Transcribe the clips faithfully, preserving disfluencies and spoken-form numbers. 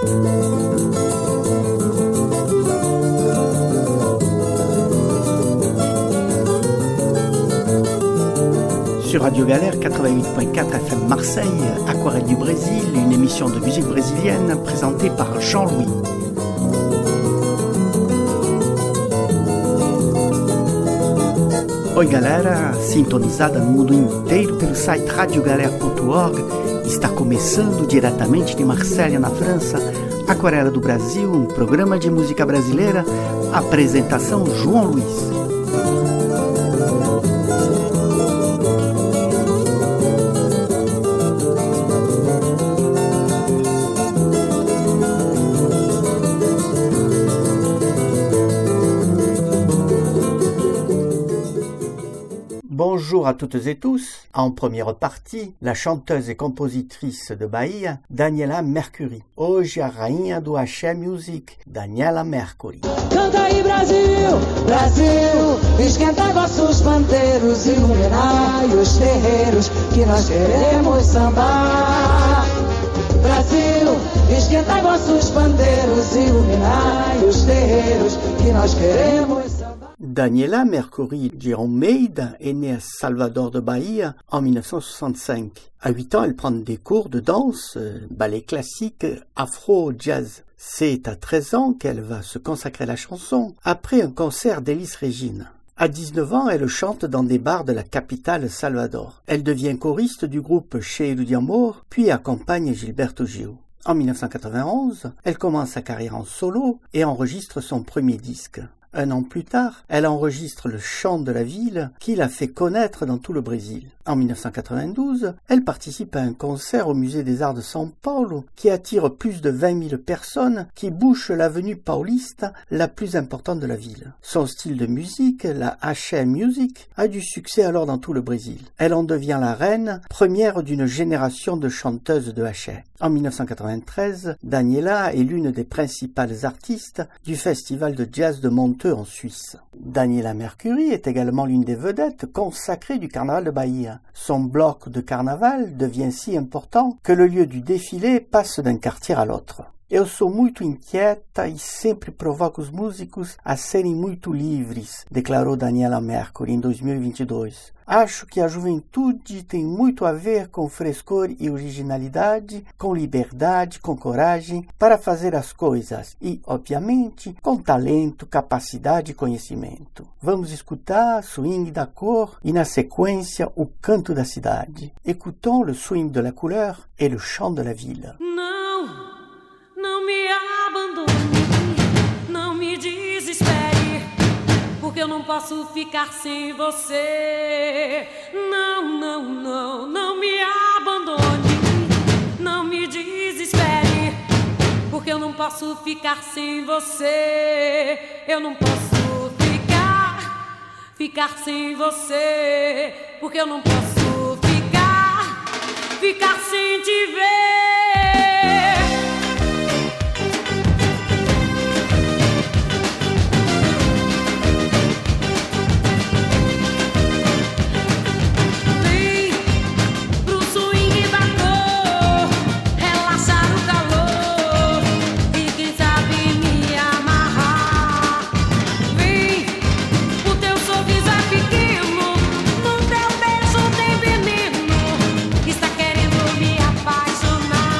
Sur Radio Galère quatre-vingt-huit point quatre F M Marseille, Aquarelle du Brésil, une émission de musique brésilienne présentée par Jean-Louis. Oi galera, sintonizada no mundo inteiro pelo site radio galera ponto org, está começando diretamente de Marselha, na França, Aquarela do Brasil, um programa de música brasileira, apresentação João Luiz. Bonjour à toutes et tous. En première partie, la chanteuse et compositrice de Bahia, Daniela Mercury. Hoje a rainha do Axé Music, Daniela Mercury. Canta aí Brasil, Brasil, esquenta vossos pandeiros, iluminai os terreiros, que nós queremos sambar. Brasil, esquentai vossos pandeiros, iluminai os terreiros, que nós queremos sambar. Daniela Mercury de Almeida est née à Salvador de Bahia en dix-neuf cent soixante-cinq. À huit ans, elle prend des cours de danse, ballet classique, afro-jazz. C'est à treize ans qu'elle va se consacrer à la chanson, après un concert d'Elis Regina. À dix-neuf ans, elle chante dans des bars de la capitale Salvador. Elle devient choriste du groupe Cheiro de Amor, puis accompagne Gilberto Gil. En dix-neuf cent quatre-vingt-onze, elle commence sa carrière en solo et enregistre son premier disque. Un an plus tard, elle enregistre le chant de la ville qui la fait connaître dans tout le Brésil. En dix-neuf cent quatre-vingt-douze, elle participe à un concert au musée des Arts de São Paulo qui attire plus de vingt mille personnes qui bouchent l'avenue Paulista, la plus importante de la ville. Son style de musique, la Axé Music, a du succès alors dans tout le Brésil. Elle en devient la reine, première d'une génération de chanteuses de Axé. En dix-neuf cent quatre-vingt-treize, Daniela est l'une des principales artistes du festival de jazz de Montreux en Suisse. Daniela Mercury est également l'une des vedettes consacrées du carnaval de Bahia. Son bloc de carnaval devient si important que le lieu du défilé passe d'un quartier à l'autre. Eu sou muito inquieta e sempre provoco os músicos a serem muito livres, declarou Daniela Mercury em dois mil e vinte e dois. Acho que a juventude tem muito a ver com frescor e originalidade, com liberdade, com coragem para fazer as coisas e, obviamente, com talento, capacidade e conhecimento. Vamos escutar swing da cor e, na sequência, o canto da cidade. Écoutons le swing de la couleur et le chant de la ville. Não! Não me abandone, não me desespere, porque eu não posso ficar sem você. Não, não, não, não me abandone, não me desespere, porque eu não posso ficar sem você. Eu não posso ficar, ficar sem você, porque eu não posso ficar, ficar sem te ver. Apaixonar.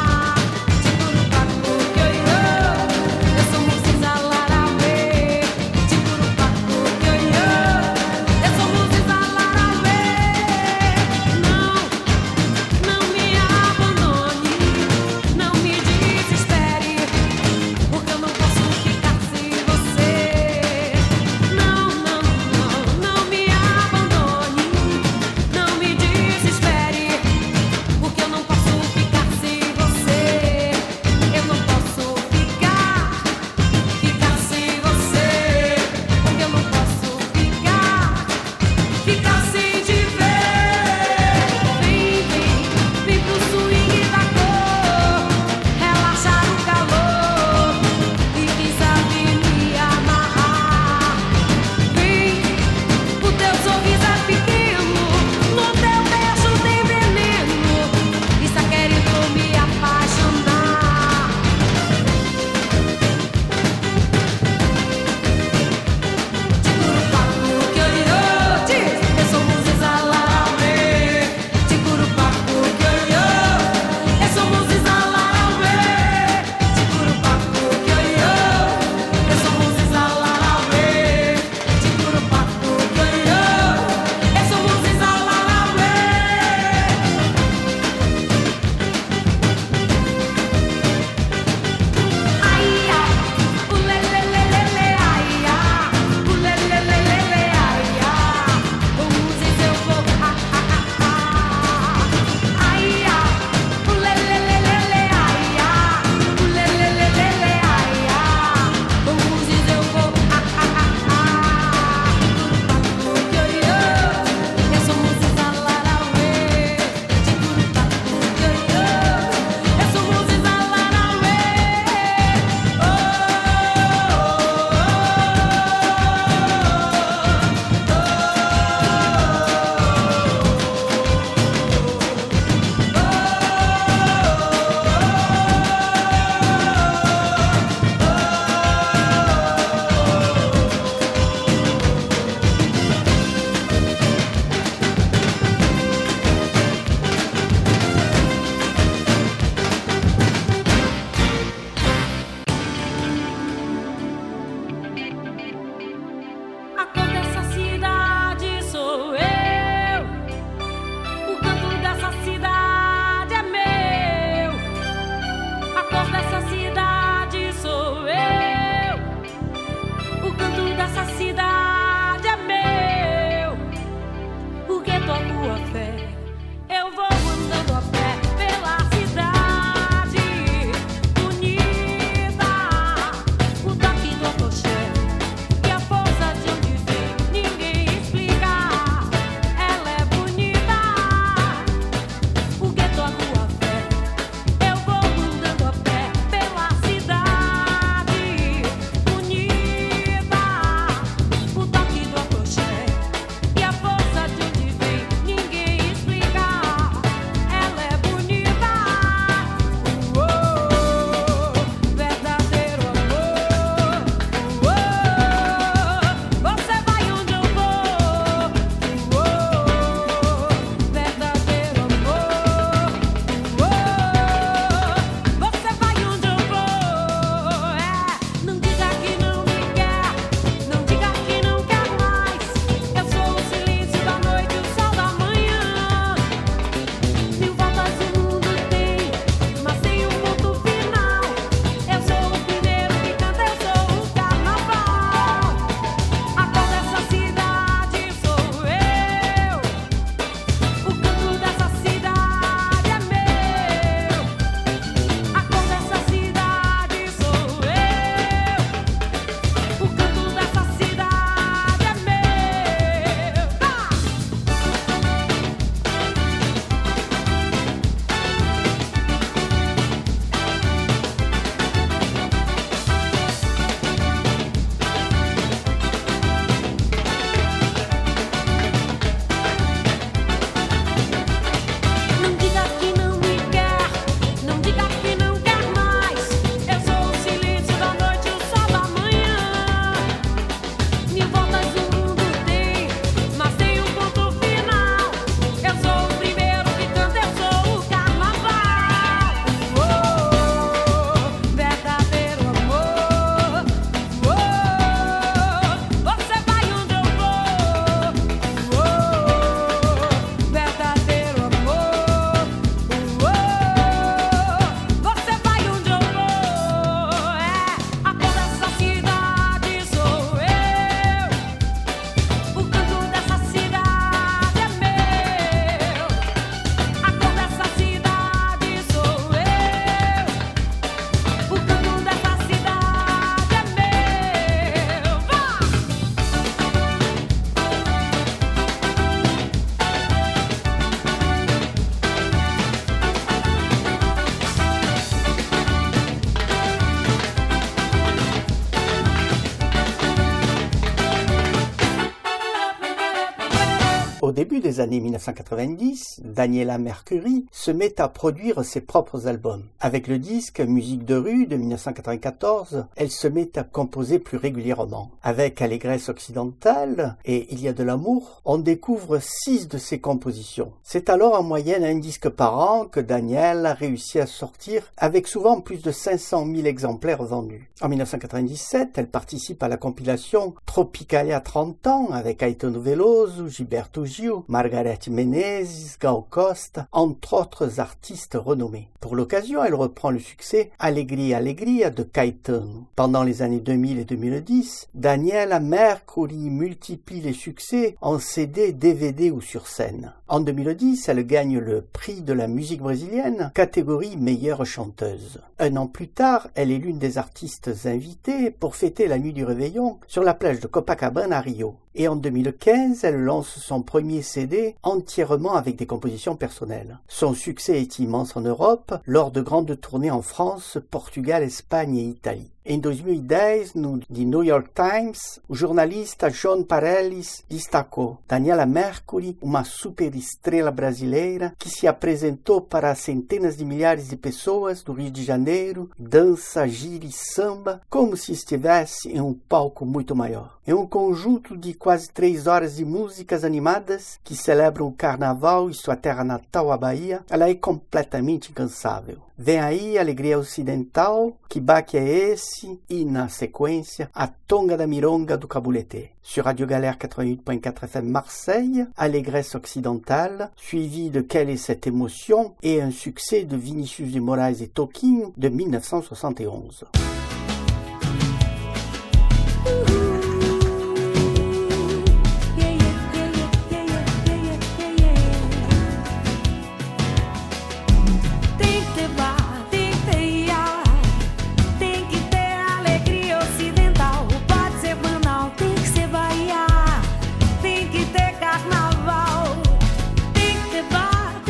début des années mille neuf cent quatre-vingt-dix, Daniela Mercury se met à produire ses propres albums. Avec le disque Musique de rue de mille neuf cent quatre-vingt-quatorze, elle se met à composer plus régulièrement. Avec Allégresse occidentale et Il y a de l'amour, on découvre six de ses compositions. C'est alors en moyenne un disque par an que Daniela réussit à sortir, avec souvent plus de cinq cent mille exemplaires vendus. En mille neuf cent quatre-vingt-dix-sept, elle participe à la compilation Tropicalia trente ans avec Caetano Veloso, Gilberto Gil, Margareth Menezes, Gal Costa, entre autres artistes renommés. Pour l'occasion, elle reprend le succès Allegria Allegria de Caetano. Pendant les années deux mille et deux mille dix, Daniela Mercury multiplie les succès en C D, D V D ou sur scène. En deux mille dix, elle gagne le prix de la musique brésilienne, catégorie meilleure chanteuse. Un an plus tard, elle est l'une des artistes invitées pour fêter la nuit du réveillon sur la plage de Copacabana à Rio. Et en deux mille quinze, elle lance son premier C D entièrement avec des compositions personnelles. Son succès est immense en Europe, lors de grandes tournées en France, Portugal, Espagne et Italie. Em dois mil e dez, no The New York Times, o jornalista John Pareles destacou Daniela Mercury, uma superestrela brasileira que se apresentou para centenas de milhares de pessoas do Rio de Janeiro, dança, gira e samba, como se estivesse em um palco muito maior. É um conjunto de quase três horas de músicas animadas que celebram o carnaval e sua terra natal, a Bahia. Ela é completamente incansável. Vem aí Alegria Ocidental, Que Baque é Esse? E, na sequência, A Tonga da Mironga do Cabulete. Sur Radio Galère quatre-vingt-huit point quatre F M Marseille, Allégresse Occidentale, suivi de Quelle est cette émotion et un succès de Vinicius de Moraes et Toquinho de mille neuf cent soixante et onze.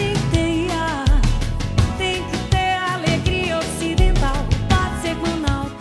Now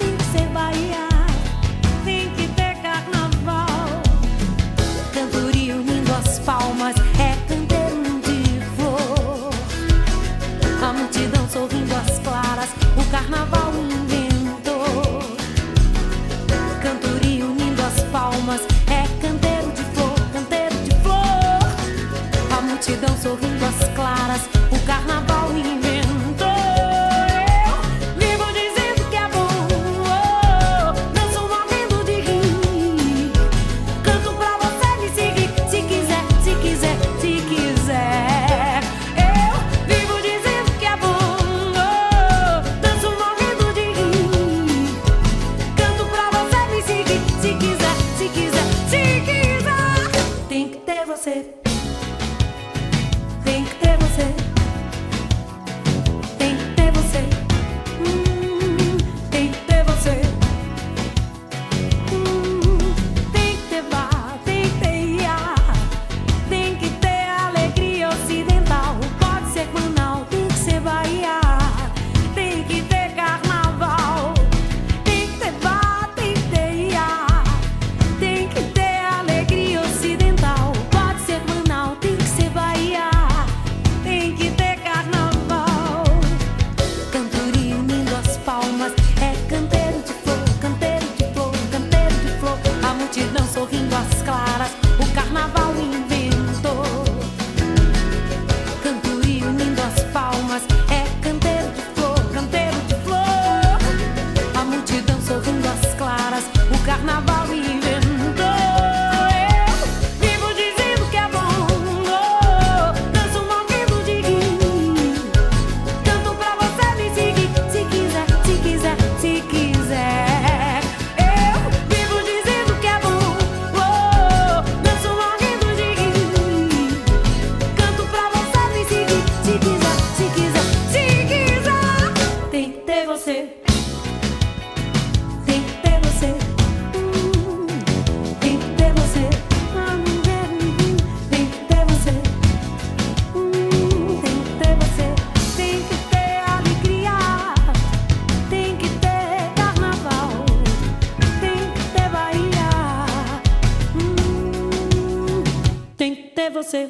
você.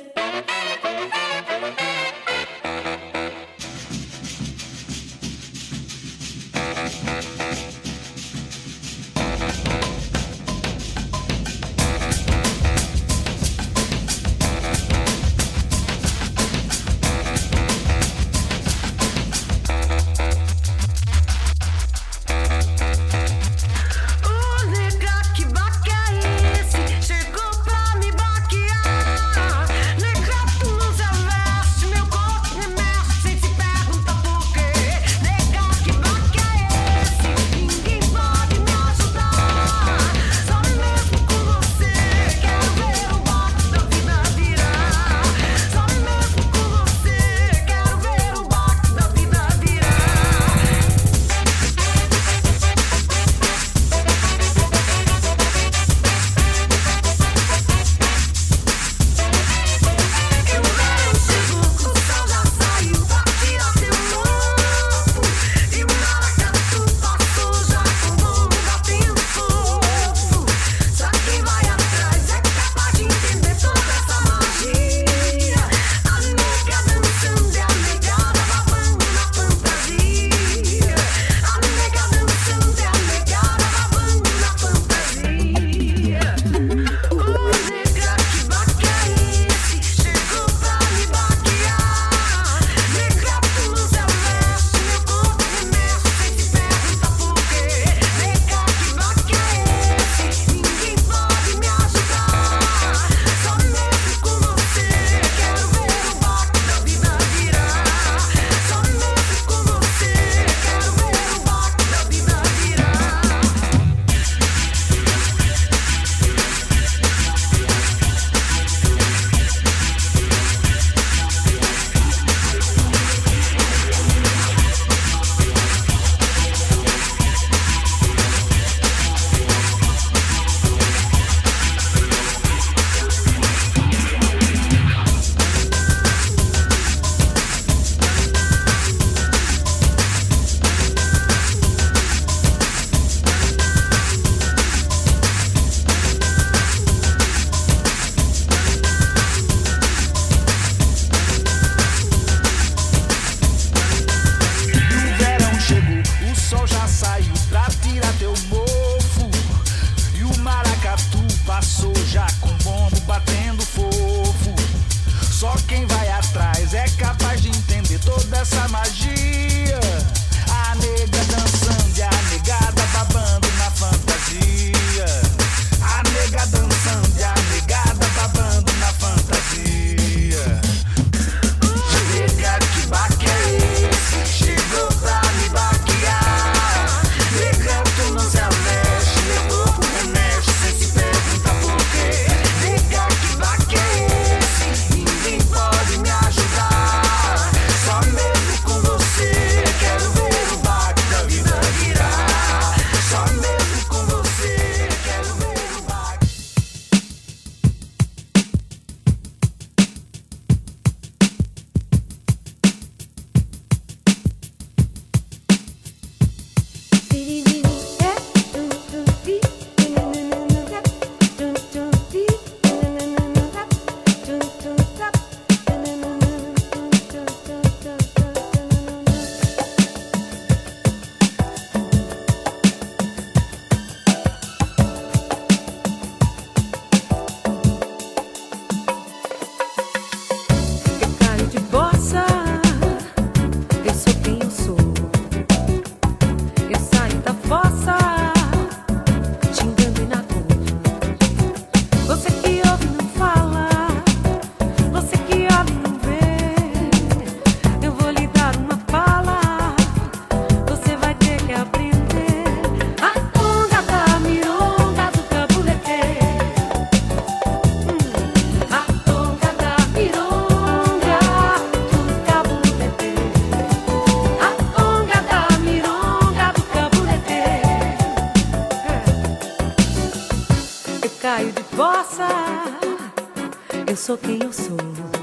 Eu sou quem eu sou.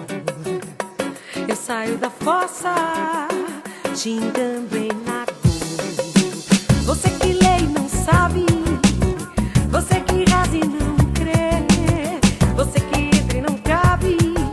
Eu saio da fossa, xingando em lago. Você que lê e não sabe, você que reza e não crê, você que entra e não cabe.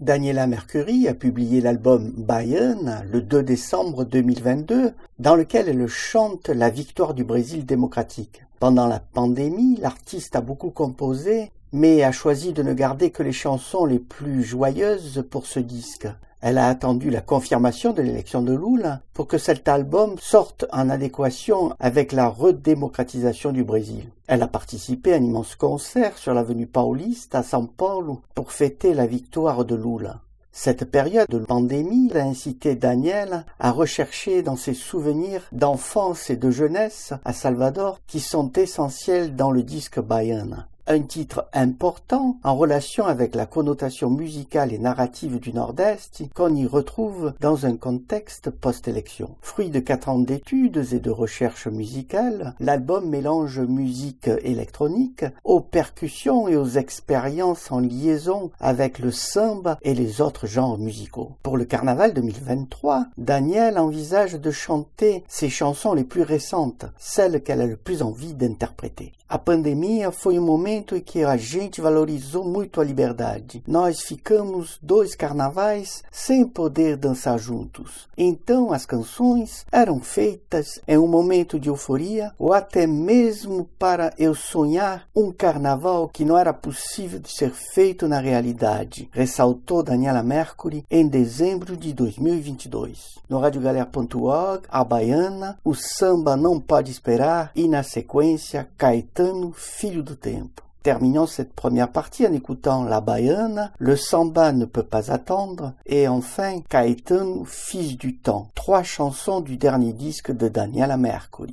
Daniela Mercury a publié l'album Baiana le deux décembre deux mille vingt-deux, dans lequel elle chante la victoire du Brésil démocratique. Pendant la pandémie, l'artiste a beaucoup composé, mais a choisi de ne garder que les chansons les plus joyeuses pour ce disque. Elle a attendu la confirmation de l'élection de Lula pour que cet album sorte en adéquation avec la redémocratisation du Brésil. Elle a participé à un immense concert sur l'avenue Paulista à São Paulo pour fêter la victoire de Lula. Cette période de pandémie a incité Daniel à rechercher dans ses souvenirs d'enfance et de jeunesse à Salvador qui sont essentiels dans le disque Baiana. Un titre important en relation avec la connotation musicale et narrative du Nord-Est qu'on y retrouve dans un contexte post-élection. Fruit de quatre ans d'études et de recherches musicales, l'album mélange musique électronique aux percussions et aux expériences en liaison avec le samba et les autres genres musicaux. Pour le carnaval deux mille vingt-trois, Daniel envisage de chanter ses chansons les plus récentes, celles qu'elle a le plus envie d'interpréter. A pandemia foi um momento em que a gente valorizou muito a liberdade. Nós ficamos dois carnavais sem poder dançar juntos. Então as canções eram feitas em um momento de euforia ou até mesmo para eu sonhar um carnaval que não era possível de ser feito na realidade, ressaltou Daniela Mercury em dezembro de dois mil e vinte e dois. No radio galera ponto org, a Baiana, o samba não pode esperar e na sequência Caetano, filho do tempo. Terminons cette première partie en écoutant la Baiana, le samba ne peut pas attendre, et enfin Caetano, fils du temps. Trois chansons du dernier disque de Daniela Mercury.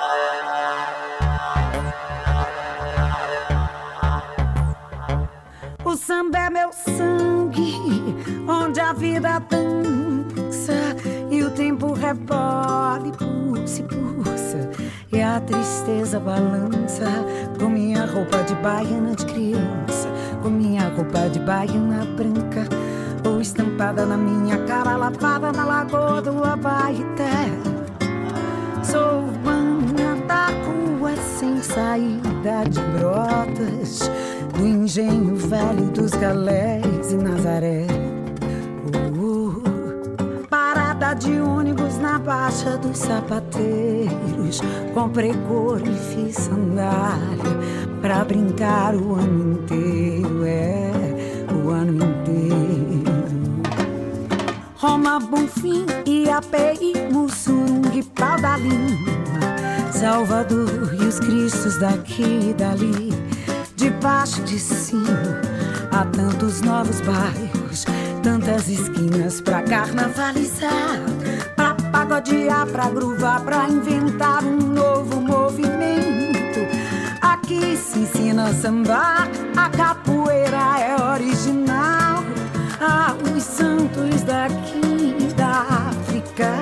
O samba é meu sangue, onde a vida dança e o tempo rebola e pulsa e pulsa. E a tristeza balança com minha roupa de baiana de criança, com minha roupa de baiana branca, ou estampada na minha cara, lavada na lagoa do Abaeté. Sou mana da rua sem saída de brotas, do engenho velho dos Galés e Nazaré. Uh, parada de ônibus na Baixa dos Sapateiros, comprei couro e fiz sandália pra brincar o ano inteiro, é, o ano inteiro. Roma, Bonfim, Iapé, Mussungue, Pau da Lima, Salvador e os Cristos daqui e dali. De baixo de cima, há tantos novos bairros, tantas esquinas pra carnavalizar, pra pagodear, pra gruvar, pra inventar um novo movimento. Aqui se ensina a sambar, a capoeira é original. Ah, os santos daqui da África,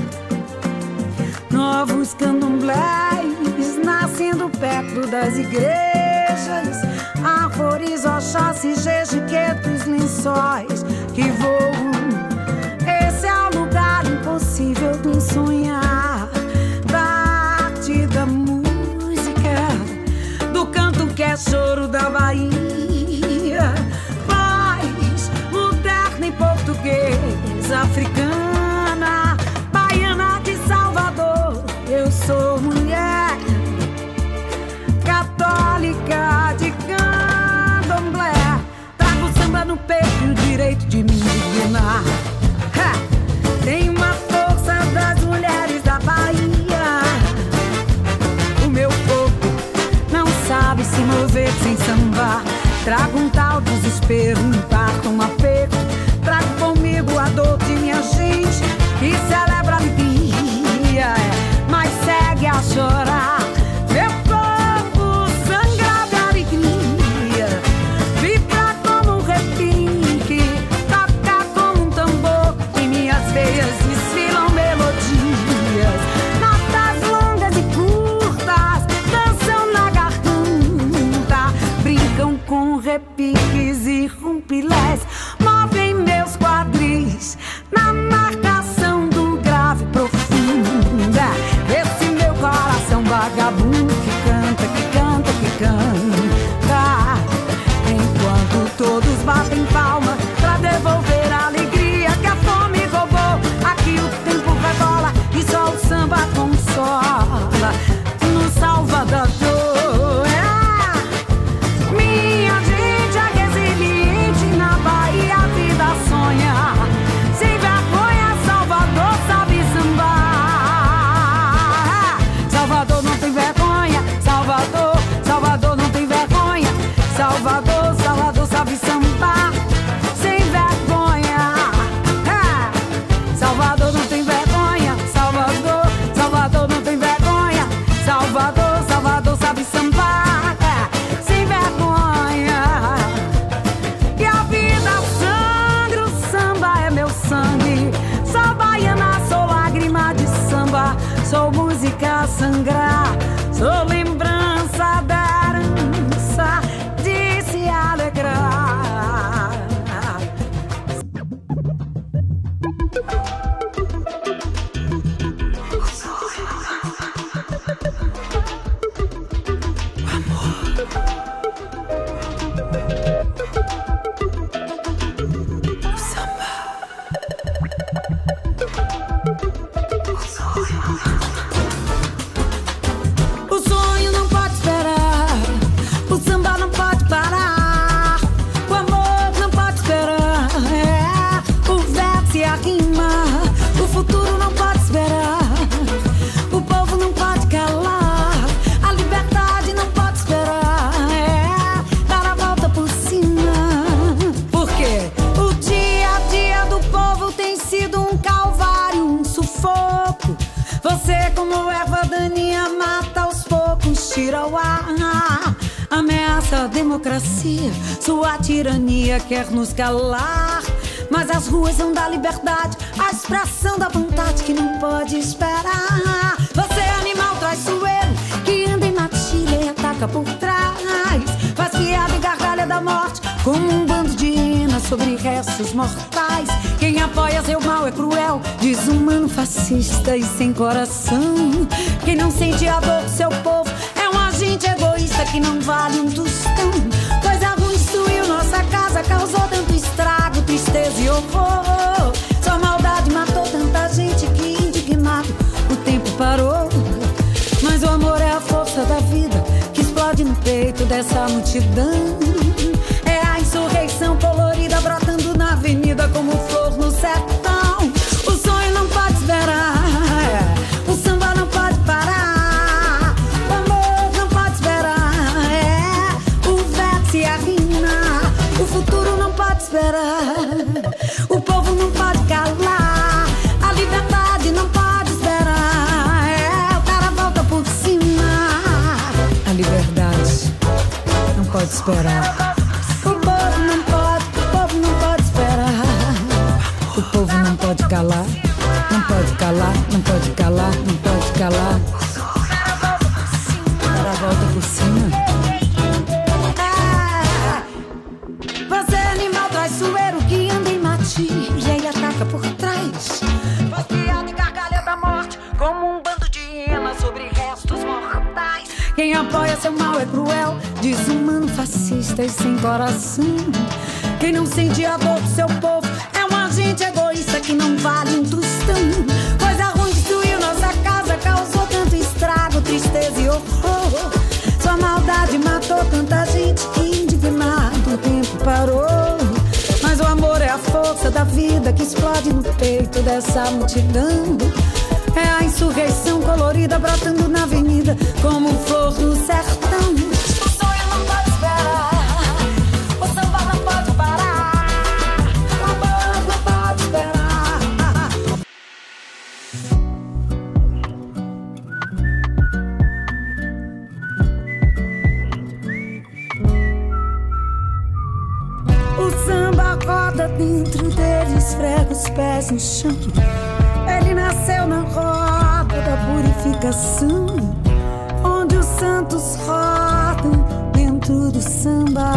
novos candomblés nascendo perto das igrejas, árvores, oxóssis, jejiquetos, lençóis que voam. Esse é o lugar impossível de um sonhar, da arte, da música, do canto que é choro da Bahia. Paz, moderna em português, africana, baiana de Salvador. Eu sou mulher católica de candomblé, trago samba no peito e o direito de me indignar. Ha! Tem uma força das mulheres da Bahia. O meu corpo não sabe se mover sem sambar. Trago um tal desespero, um parto, um apego. Trago comigo a dor de minha gente que celebra a alegria, mas segue a chorar. Meu corpo sangra de alegria, vibra como um repique, toca como um tambor. Em minhas veias desfilam melodias, notas longas e curtas dançam na garganta, brincam com repiques e rumpilés, movem meus quadris na marcação do grave profunda. Esse meu coração vagabundo que canta, que canta, que canta, enquanto todos batem palma pra devolver ar. Ameaça a democracia, sua tirania quer nos calar. Mas as ruas são da liberdade, a expressão da vontade que não pode esperar. Você é animal traiçoeiro que anda em matilha e ataca por trás. Faz piada e gargalha da morte como um bando de hienas sobre restos mortais. Quem apoia seu mal é cruel, desumano, fascista e sem coração. Quem não sente a dor do seu povo é um agente egoísta que não vale um tostão. Coisa ruim destruiu nossa casa, causou tanto estrago, tristeza e horror. Sua maldade matou tanta gente que indignado o tempo parou. Mas o amor é a força da vida que explode no peito dessa multidão. É a insurreição colorida brotando na avenida como flor no sertão. O sonho não pode esperar, o samba não pode parar, o amor não pode esperar, é, o verso e a rima, o futuro não pode esperar, o povo não pode calar, a liberdade não pode esperar, é, o cara volta por cima. A liberdade não pode esperar. O povo não pode, o povo não pode esperar. O povo não pode calar, não pode calar, não pode calar, não pode calar. O cara volta por cima. Ah, você é animal traiçoeiro que anda em matilha e ataca por trás. Faz piada e gargalha da morte como um bando de hienas sobre restos mortais. Quem apoia seu mal é cruel, desumano, fascista e sem coração. Quem não sente a dor do seu povo é um agente egoísta que não vale um tostão. Coisa ruim destruiu nossa casa, causou tanto estrago, tristeza e horror. Sua maldade matou tanta gente que indignado o tempo parou. Mas o amor é a força da vida que explode no peito dessa multidão. É a insurreição colorida brotando na avenida como flor no sertão. O sonho não pode esperar, o samba não pode parar, o amor não pode esperar. O samba roda dentro dele, esfrega os pés no chão. Ele nasceu na roda da purificação, onde os santos rodam dentro do samba.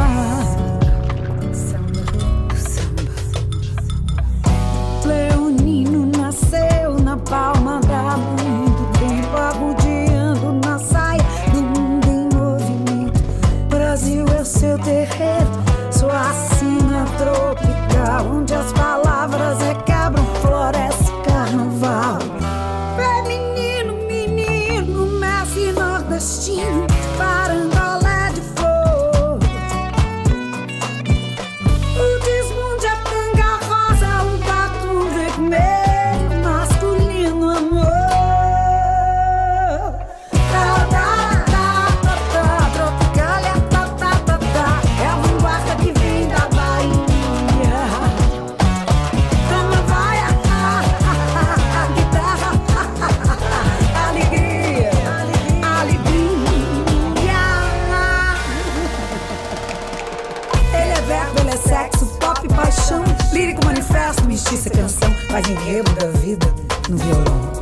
Leonino nasceu na palma da mão do tempo, arrodeando na saia do mundo em movimento. Brasil é o seu terreiro, sua sina tropical, onde as palavras requebram, floresce carnaval. É menino, menino, mestre nordestino, parangolé de flor. O desmunde é tanga rosa, um batom vermelho, masculino amor. Tá, tá, tá, tá, tá, tropicália, tá, tá, tá, tá, é a vanguarda que vem da Bahia. Como vai a, a, a, a guitarra, a, a, alegria, alegria. Ele é verbo, ele é sexo, pop, paixão, lírico, manifesto, mestiça, canção, faz enredo da vida no violão.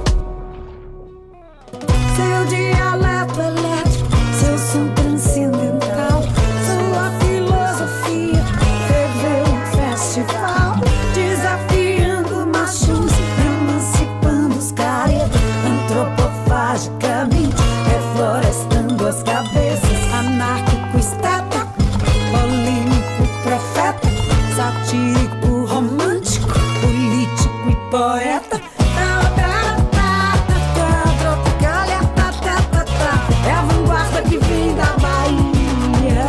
Seu dialeto elétrico, seu som transcendental, sua filosofia ferveu um festival, desafiando machos, emancipando os caretas, antropofagicamente, reflorestando as cabeças, anárquico, esteta, polêmico, profeta, satírico, romântico, político e poeta. É a vanguarda que vem da Bahia.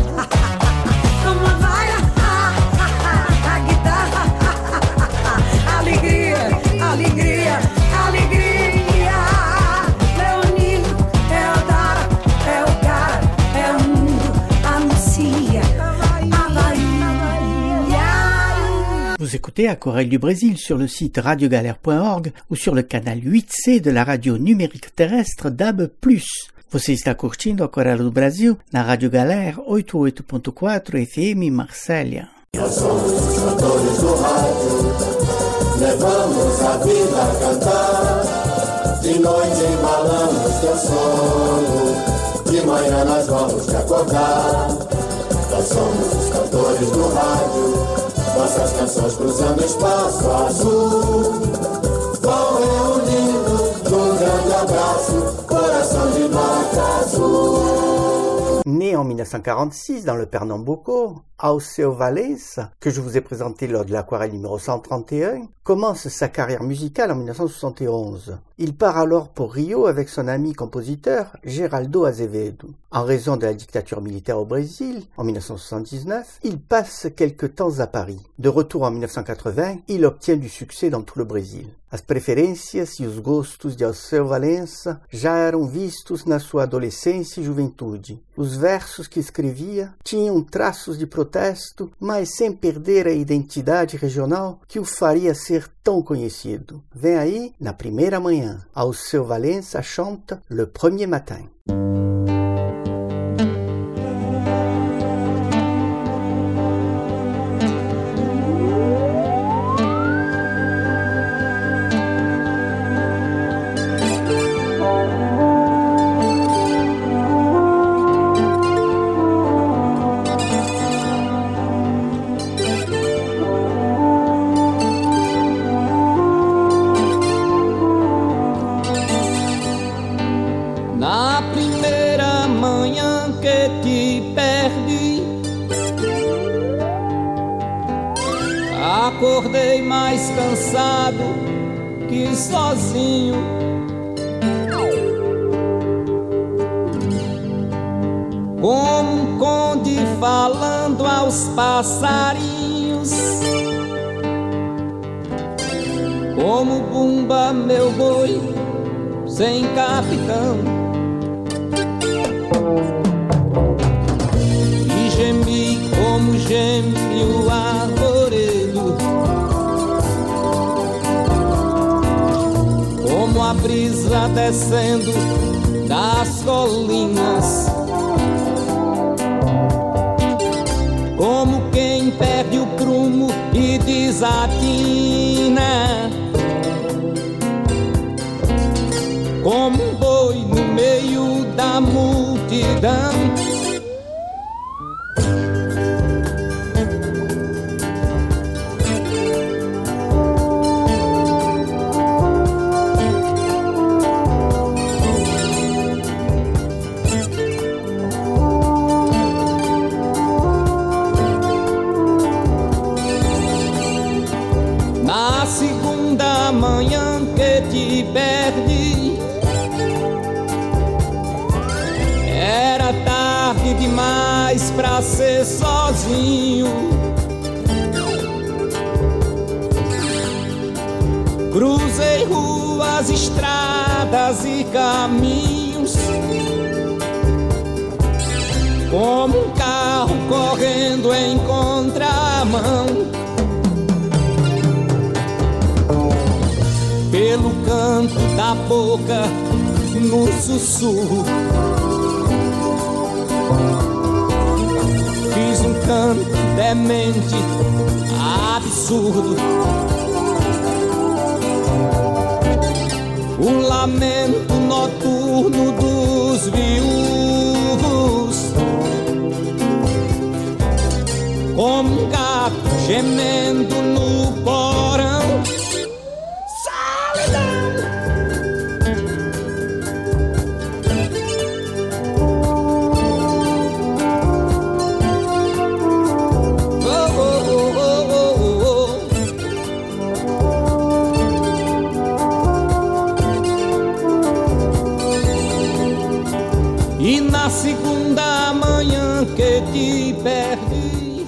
Como vai a, a, a guitarra, alegria, alegria, alegria. Leonino é o Dara, é o cara, é o mundo, anuncia a Bahia. Vous écoutez Aquarelle du Brésil sur le site radiogalère point org ou sur le canal huit C de la radio numérique terrestre D A B plus. Você está curtindo Aquarela do Brasil na Rádio Galera oitenta e oito ponto quatro F M Marsella. Nós somos os cantores do rádio, levamos a vida a cantar. De noite embalamos teu sono, de manhã nós vamos te acordar. Nós somos os cantores do rádio, nossas canções cruzando espaço azul. Vão reunindo num grande abraço, coração de nota azul. Né en dix-neuf cent quarante-six dans le Pernambuco, Alceu Valença, que je vous ai présenté lors de l'aquarelle numéro cent trente et un, commence sa carrière musicale en dix-neuf cent soixante et onze. Il part alors pour Rio avec son ami compositeur Geraldo Azevedo. En raison de la dictature militaire au Brésil, en dix-neuf cent soixante-dix-neuf, il passe quelque temps à Paris. De retour en dix-neuf cent quatre-vingts, il obtient du succès dans tout le Brésil. As preferências e os gostos de Alceu Valença já eram vistos na sua adolescência e juventude. Os versos que escrevia tinham traços de protesto, mas sem perder a identidade regional que o faria ser tão conhecido. Vem aí, na primeira manhã, Alceu Valença chanta Le Premier Matin. Acordei mais cansado que sozinho. Como um conde falando aos passarinhos. Como Bumba, meu boi, sem capitão. E gemi como geme o arvoredo. Como a brisa descendo das colinas. Como quem perde o prumo e desatina. Como um boi no meio da multidão. Manhã que te perdi, era tarde demais pra ser sozinho. Cruzei ruas, estradas e caminhos, como um carro correndo em contramão. Pelo canto da boca, no sussurro, fiz um canto demente, absurdo. O lamento noturno dos viúvos, como um gato gemendo no porão. E na segunda manhã que te perdi.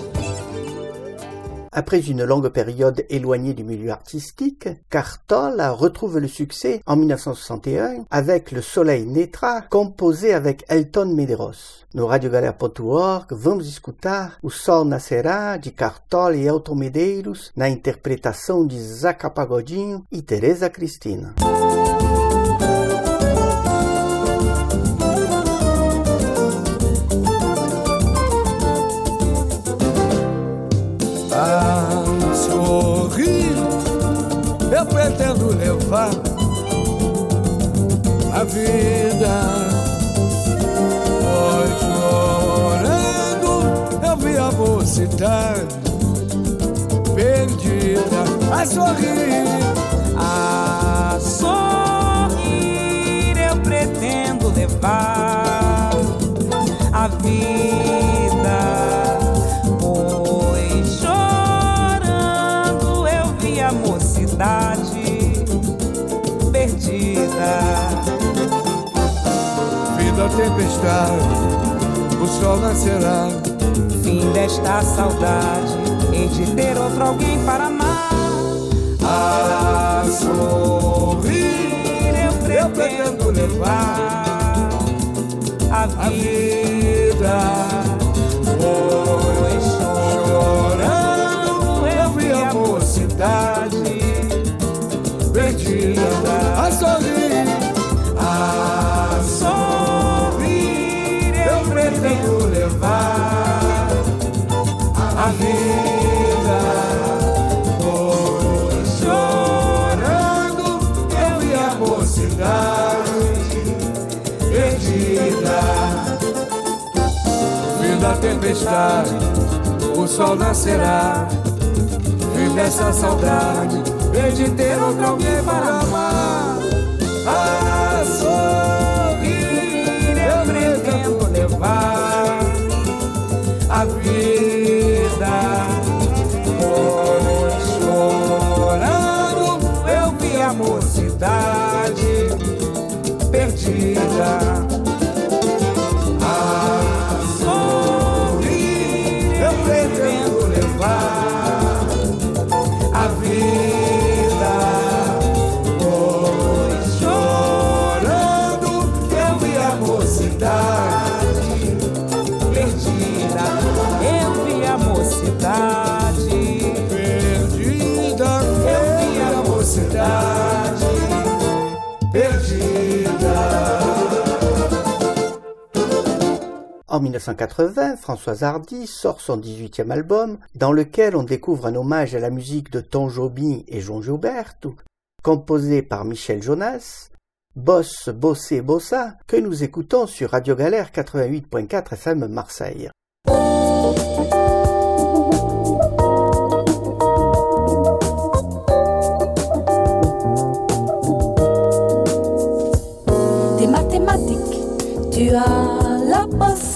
Après une longue période éloignée du milieu artistique, Cartola retrouve le succès en dix-neuf cent soixante et un avec Le Soleil Naîtra, composé avec Elton Medeiros. No radio galera ponto org vamos escutar O Sol Nascerá de Cartola e Elton Medeiros na interpretação de Zaca Pagodinho e Tereza Cristina. pretendo levar a vida. Pois chorando eu vi a mocidade perdida a sorrir. A sorrir eu pretendo levar a vida, pois chorando eu vi a mocidade perdida. Fim da tempestade, o sol nascerá. Fim desta saudade, hei de ter outro alguém para amar. A sorrir eu pretendo levar a vida, pois chorando eu vi a mocidade perdida a sorrir. A sorrir eu pretendo levar a vida, pois chorando eu vi a mocidade perdida. Fim da tempestade, o sol nascerá. Fim dessa saudade, hei de ter outro alguém para amar. A sorrir eu pretendo levar a vida, pois chorando eu vi a mocidade perdida. A sorrir eu pretendo levar a vida, pois chorando eu vi a mocidade perdida. eu vi a mocidade Perdida, eu vi a mocidade perdida. En mille neuf cent quatre-vingts, Françoise Hardy sort son dix-huitième album, dans lequel on découvre un hommage à la musique de Tom Jobim et João Gilberto, composé par Michel Jonas, Boss, Bossé, Bossa, que nous écoutons sur Radio Galère quatre-vingt-huit point quatre F M Marseille. Des mathématiques, tu as la bosse.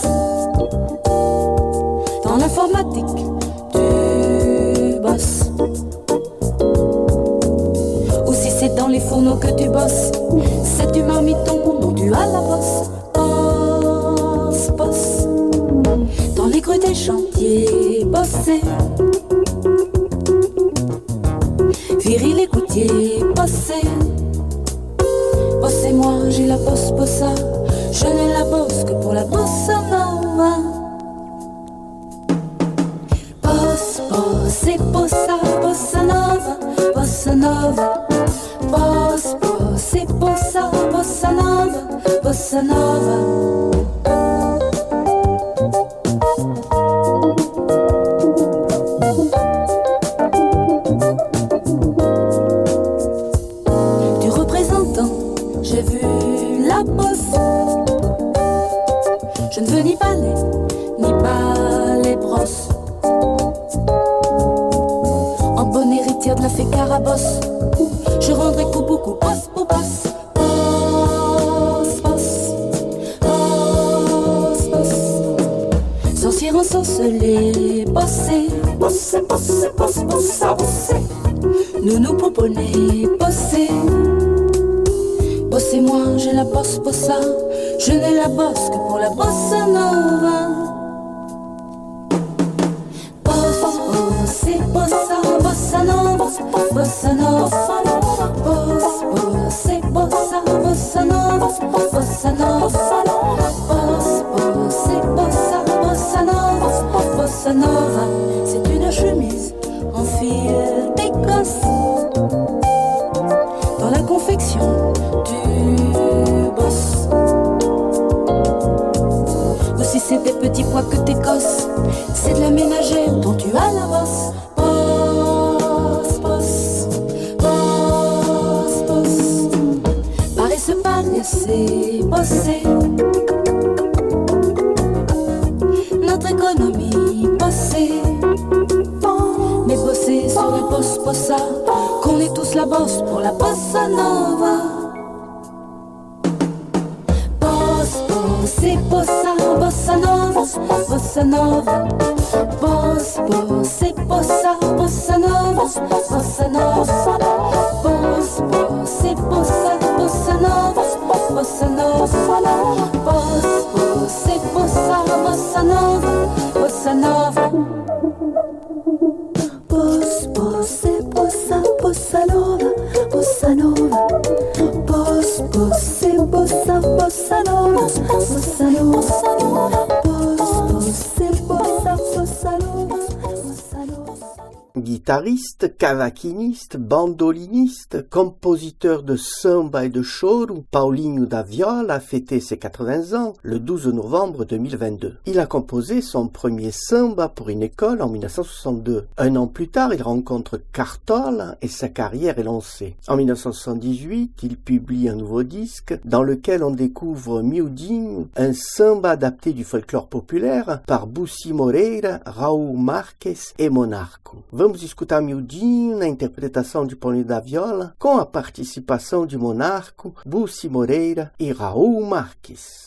Dans l'informatique, tu bosses. Ou si c'est dans les fourneaux que tu bosses, c'est du marmiton dont tu as la bosse. Bosse, bosse. Dans les grues des chantiers, bosser. Viril écoutier, bosser. Bossez-moi, j'ai la bosse, bossa. Je n'ai la bosse que pour la bossa nova. Boss, boss et bossa, bossa nova, bossa nova. Boss, boss et bossa, bossa nova, bossa nova. Du représentant, j'ai vu la bosse. Je ne veux ni balai, ni balai brosse. En bonne héritière de la fée Carabosse, je rendrai coup pour coup, bosse pour bosse. Bosse, bosse, bosse, bosse. Sorcière ensorcelée, bosser. Bosser, bosser, bosse, bosse, bosser. Nous nous pomponner, bosser. Bossez-moi, j'ai la bosse, bossa. Je n'ai la bosse que pour la bossa nova. Bosse, bosse et bossa, bossa nova, bossa nova. Bosse, bosse et bossa, bossa nova, bossa nova. Bosse, bosse et bossa, bossa nova, bossa nova. C'est une chemise en fil d'Écosse. Dans la confection du boss. Ou si c'est des petits pois que t'écosses, c'est de la ménagère dont tu as la bosse. Boss, boss, boss, la bosse, pour la bossa nova. Boss, boss, bossa, bossa nova, bossa nova. Boss, boss, bossa, bossa nova, bossa nova. Boss, boss, bossa, bossa nova, bossa nova. Boss, boss, bossa, bossa nova, bossa nova. Boss, boss, bossa, bossa nova, bossa nova. Boss, boss, bossa, bossa nova, bossa nova. Boss, boss, bossa, bossa nova, bossa nova. Guitariste, cavaquiniste, bandoliniste, compositeur de samba et de choro, Paulinho da Viola a fêté ses quatre-vingts ans le douze novembre deux mille vingt-deux. Il a composé son premier samba pour une école en mille neuf cent soixante-deux. Un an plus tard, il rencontre Cartola et sa carrière est lancée. En mille neuf cent soixante-dix-huit, il publie un nouveau disque dans lequel on découvre Miudinho, un samba adapté du folklore populaire par Bussi Moreira, Raul Marques et Monarco. Vamos escutar Miudinho na interpretação de Paulinho da Viola, com a participação de Monarco, Bussi Moreira e Raul Marques.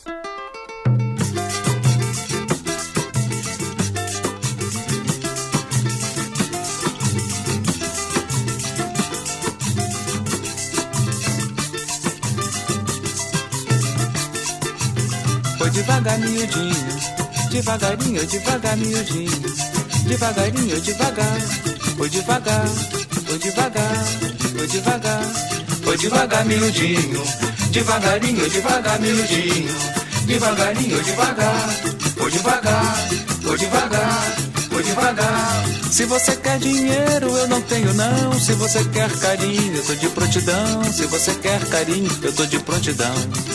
Foi devagar, miudinho, devagarinho, devagar, miudinho, devagarinho, devagar. Foi devagar, foi devagar, foi devagar. Foi devagar, miudinho, devagarinho, devagar, miudinho, devagarinho, devagar. Foi devagar, foi devagar, foi devagar. Se você quer dinheiro, eu não tenho não. Se você quer carinho, eu tô de prontidão. Se você quer carinho, eu tô de prontidão.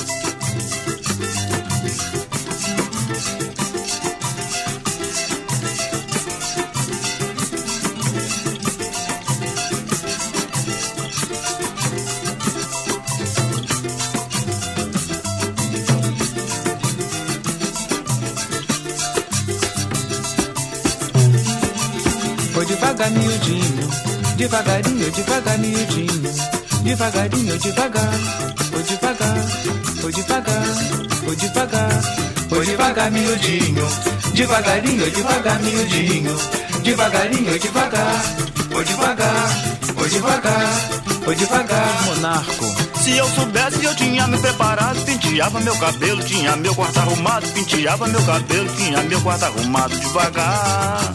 Devagar, miudinho, devagarinho, devagar, miudinho, devagarinho, devagar. Foi devagar, foi devagar, foi devagar. Foi devagar, miudinho, devagarinho, devagar, miudinho, devagarinho, devagar. Foi devagar, foi devagar, foi devagar. Monarco. Se eu soubesse eu tinha me preparado, penteava meu cabelo, tinha meu quarto arrumado, penteava meu cabelo, tinha meu quarto arrumado devagar.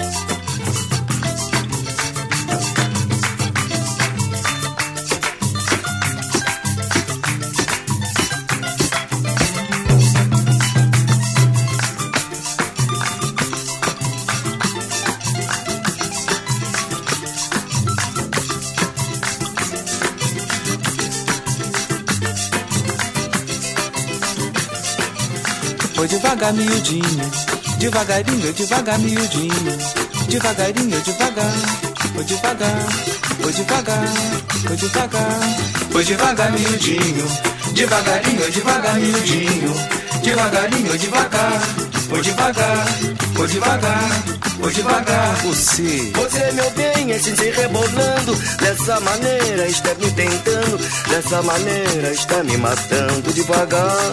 Foi devagar, miudinho, devagarinho, devagar, miudinho, devagarinho, devagar. Foi devagar, foi devagar, foi devagar. Foi devagar, miudinho, devagarinho, devagar, miudinho, devagarinho, devagar. Foi devagar, foi devagar, foi devagar. Você, você meu bem, assim se rebolando. Dessa maneira está me tentando, dessa maneira está me matando devagar.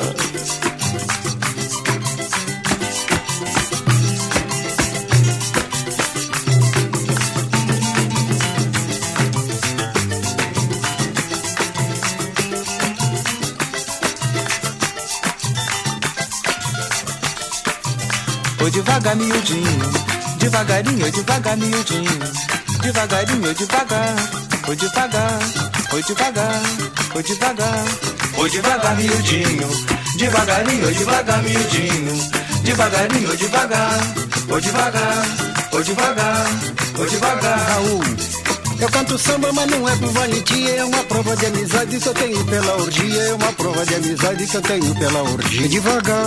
Foi devagar, miudinho, devagarinho, devagar, miudinho, devagarinho, devagar. Foi devagar, foi devagar, foi devagar. Foi devagar, miudinho, devagarinho, devagar, miudinho, devagarinho, devagar. Foi devagar, foi devagar, foi devagar. Raul. Eu canto samba, mas não é por valentia, é uma prova de amizade que eu tenho pela orgia, é uma prova de amizade que eu tenho pela orgia. Devagar.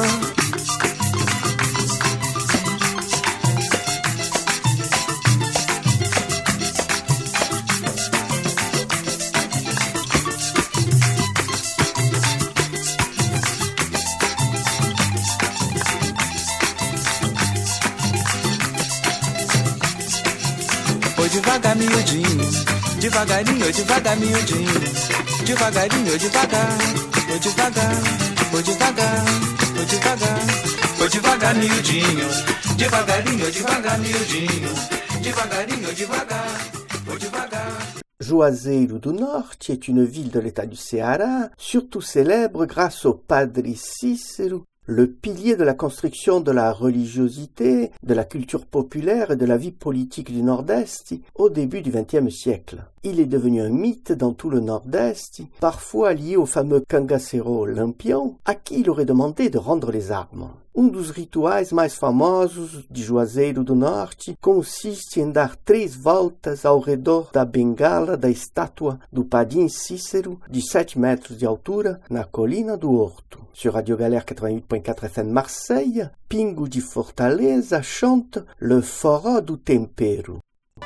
Foi devagar, miudinho, devagarinho, devagar, miudinho. Devagarinho, devagar, vou devagar, vou devagar, vou devagar, vou devagar, miudinho. Devagarinho, devagar, miudinho. Devagarinho, devagar, vou devagar. Juazeiro do Norte est une ville de l'état du Ceará, surtout célèbre grâce au Padre Cícero, le pilier de la construction de la religiosité, de la culture populaire et de la vie politique du Nord-Est au début du vingtième siècle. Il est devenu un mythe dans tout le Nord-Est, parfois lié au fameux Cangaceiro Lampião, à qui il aurait demandé de rendre les armes. Um dos rituais mais famosos de Juazeiro do Norte consiste em dar três voltas ao redor da bengala da estátua do Padim Cícero, de sete metros de altura, na colina do Horto. Sur Radio Galère quatre-vingt-huit point quatre F M Marseille, Pingo de Fortaleza chante le forró do tempero.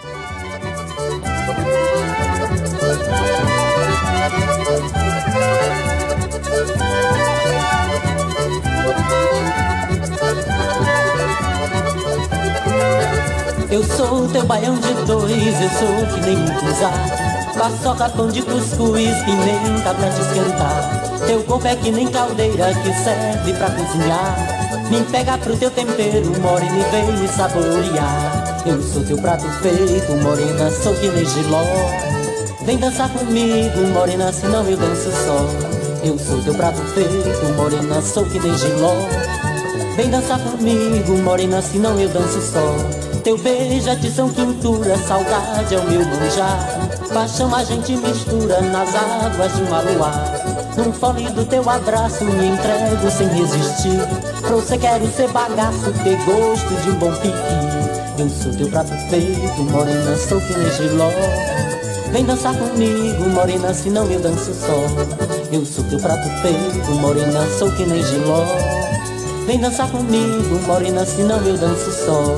Eu sou teu baião de dois, eu sou que nem um cruzar. Paçoca, pão de cuscuz, pimenta pra te esquentar. Teu corpo é que nem caldeira que serve pra cozinhar. Me pega pro teu tempero, morena, e vem me saborear. Eu sou teu prato feito, morena, sou que nem giló. Vem dançar comigo, morena, senão eu danço só. Eu sou teu prato feito, morena, sou que nem giló. Vem dançar comigo, morena, senão eu danço só. Teu beijo, atição, quintura, saudade é o meu manjar. Paixão a gente mistura nas águas de uma luar. Num fole do teu abraço me entrego sem resistir. Pra você quero ser bagaço, ter gosto de um bom piqui. Eu sou teu prato feito, morena, sou que nem giló. Vem dançar comigo, morena, senão eu danço só. Eu sou teu prato feito, morena, sou que nem giló. Vem dançar comigo, morena, senão eu danço só.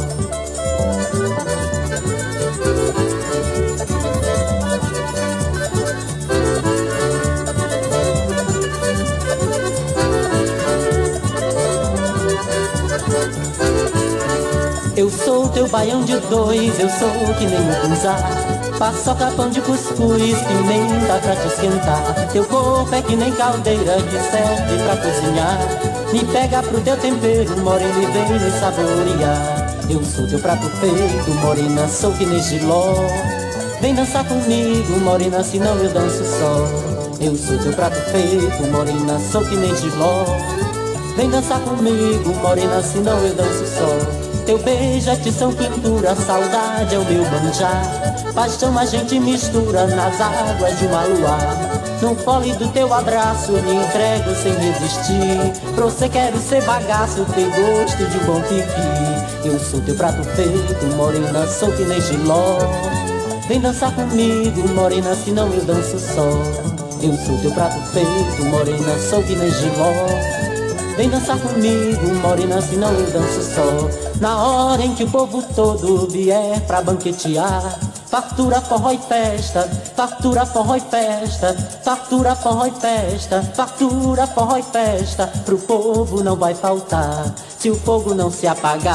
Eu sou teu baião de dois, eu sou que nem um cruzar. Paçoca, pão de cuscuz, pimenta pra te esquentar. Teu corpo é que nem caldeira que serve pra cozinhar. Me pega pro teu tempero, morena, e vem me saborear. Eu sou teu prato feito, morena, sou que nem giló. Vem dançar comigo, morena, senão eu danço só. Eu sou teu prato feito, morena, sou que nem giló. Vem dançar comigo, morena, senão eu danço só. Teu beijo, atição, quintura, saudade é o meu manjar. Paixão a gente mistura nas águas de uma luar. No fole do teu abraço me entrego sem resistir. Pra você quero ser bagaço, ter gosto de bom piqui. Eu sou teu prato feito, morena, sou que nem giló. Vem dançar comigo, morena, senão eu danço só. Eu sou teu prato feito, morena, sou que nem giló. Vem dançar comigo, morena, senão eu danço só. Na hora em que o povo todo vier pra banquetear, fartura, forró e festa, fartura, forró e festa, fartura, forró e festa, fartura, forró e festa. Pro povo não vai faltar, se o fogo não se apagar.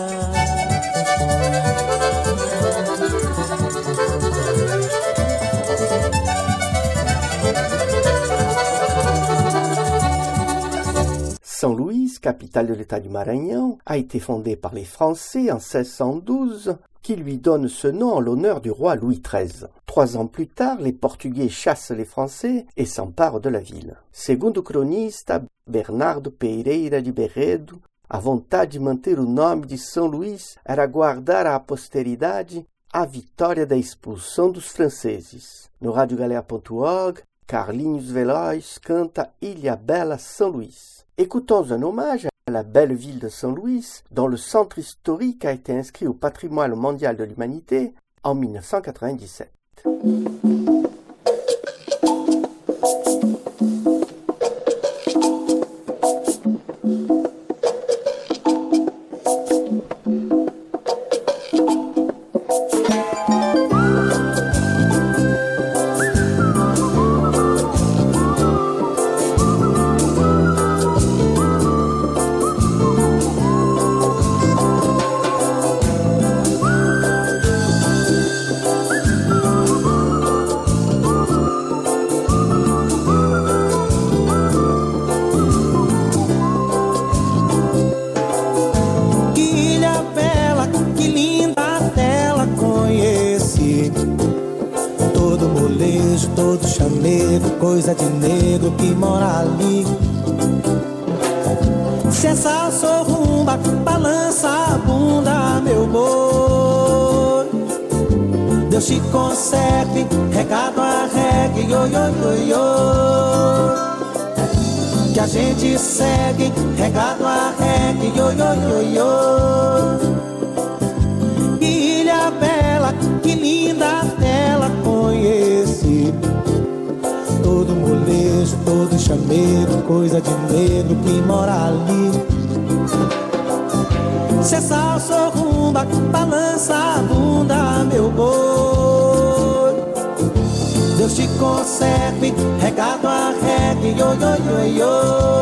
São Luís, capitale de l'État du Maranhão, a été fondée par les Français en seize cent douze, qui lui donne ce nom en l'honneur du roi Louis treize. Trois ans plus tard, les Portugais chassent les Français et s'emparent de la ville. Segundo o cronista Bernardo Pereira de Berredo, a vontade de manter o nome de São Luís era guardar à posteridade a vitória da expulsão dos franceses. No radio galère ponto org, Carlinhos Veloz canta Ilha Bela São Luís. Écoutons un hommage à la belle ville de Saint-Louis, dont le centre historique a été inscrit au patrimoine mondial de l'humanité en mille neuf cent quatre-vingt-dix-sept. todo chamego, coisa de negro que mora ali. Se essa sorrumba balança a bunda, meu boi, Deus te conserve, regado a reggae, yo, yo, yo, yo. Que a gente segue, regado a reggae, yo, yo, yo, yo. Que ilha bela, que linda tela conheci. Todo molejo, todo chamego, coisa de negro que mora ali. Se essa sorrumba balança a bunda, meu boi, Deus te conserve, regado a reggae, yo, yo, yo, yo.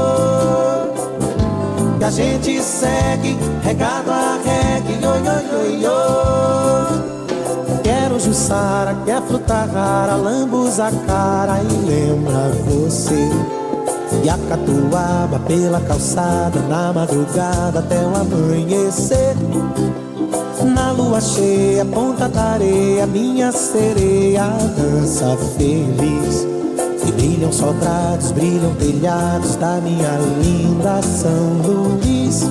Que a gente segue, regado a reggae, yo, yo, yo, yo. Quero juçara, quer fruta rara, lambos a cara e lembra você. E a catuaba pela calçada, na madrugada até o amanhecer. Na lua cheia, ponta da areia, minha sereia dança feliz. E brilham sobrados, brilham telhados da minha linda São Luís.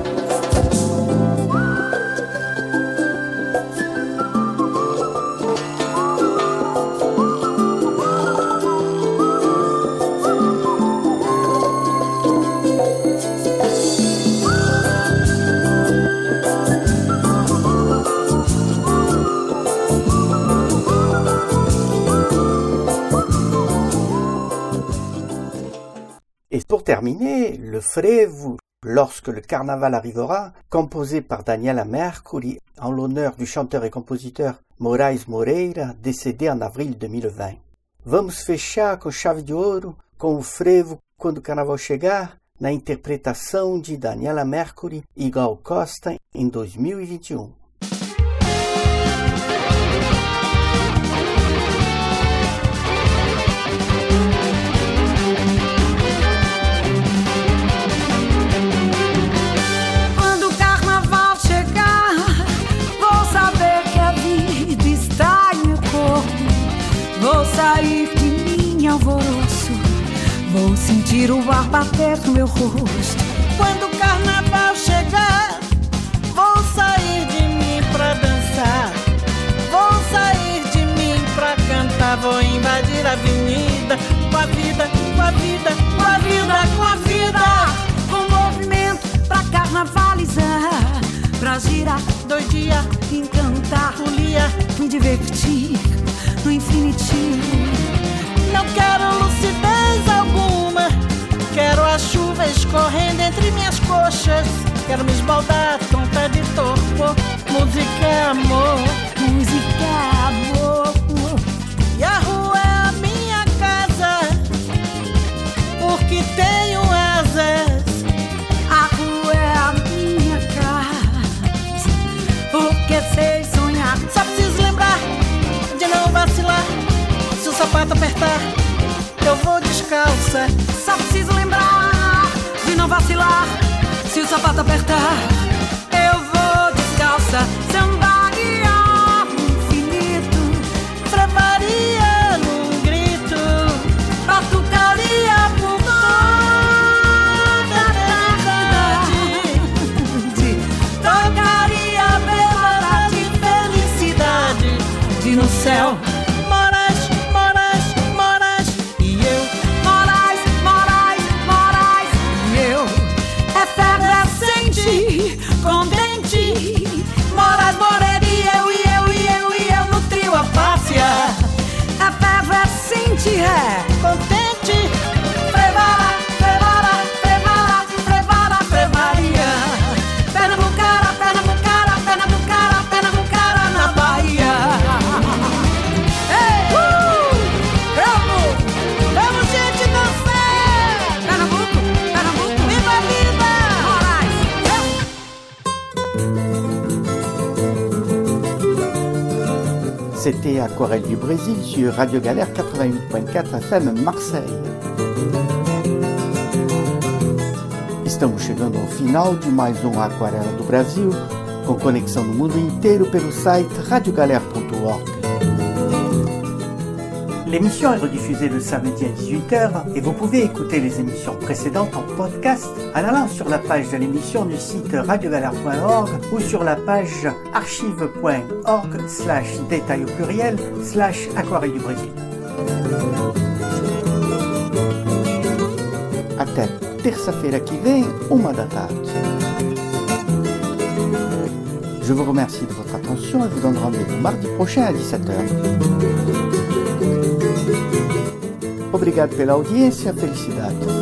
Pour terminer, le Frevo, lorsque le carnaval arrivera, composé par Daniela Mercury en l'honneur du chanteur et compositeur Moraes Moreira, décédé en avril dois mil e vinte. Vamos fechar com chave de ouro com o Frevo Quando o Carnaval Chegar, na interpretação de Daniela Mercury e Gal Costa em dois mil e vinte e um. Sair de mim alvoroço, vou sentir o ar bater no meu rosto. Quando o carnaval chegar, vou sair de mim pra dançar, vou sair de mim pra cantar, vou invadir a avenida com a vida, com a vida, com a vida, com a vida, com movimento pra carnavalizar, pra girar, doidia, encantar, folia, me divertir no infinitivo. Não quero lucidez alguma, quero a chuva escorrendo entre minhas coxas, quero me esbaldar, tonta de torpor. Música é amor, música é amor. E a rua é a minha casa, porque tenho asas. A rua é a minha casa, porque sei sonhar. Só preciso lembrar de não vacilar. Se o sapato apertar, eu vou descalça. Só preciso lembrar de não vacilar. Se o sapato apertar, eu vou descalça. Sambaria no infinito, frevaria num grito, batucaria por toda a eternidade, tocaria bêbada de felicidade, de no céu. Contente, Moraes Moreira e eu, e eu, e eu, e eu no trio Apácia. Efervescente é contente, frevara, frevara, frevara, frevara, frevaria. Pernambucara, Pernambucara, Pernambucara, Pernambucara na Bahia. Ei, uh, vamos, vamos gente dançar. Pernambuco, Pernambuco, viva a vida. C'était Aquarelle du Brésil sur Radio Galère quatre-vingt-huit point quatre F M Marseille. Estamos chegando ao final de mais um Aquarela do Brasil, com conexão no mundo inteiro pelo site radio galère ponto org. L'émission est rediffusée le samedi à dix-huit heures et vous pouvez écouter les émissions précédentes en podcast en allant sur la page de l'émission du site radiogalère point org ou sur la page archive point org slash détail au pluriel slash aquarelle du Brésil. Até terça-feira que vem, uma da tarde. Je vous remercie de votre attention et vous donne rendez-vous mardi prochain à dix-sept heures. Obrigado pela audiência, felicidades.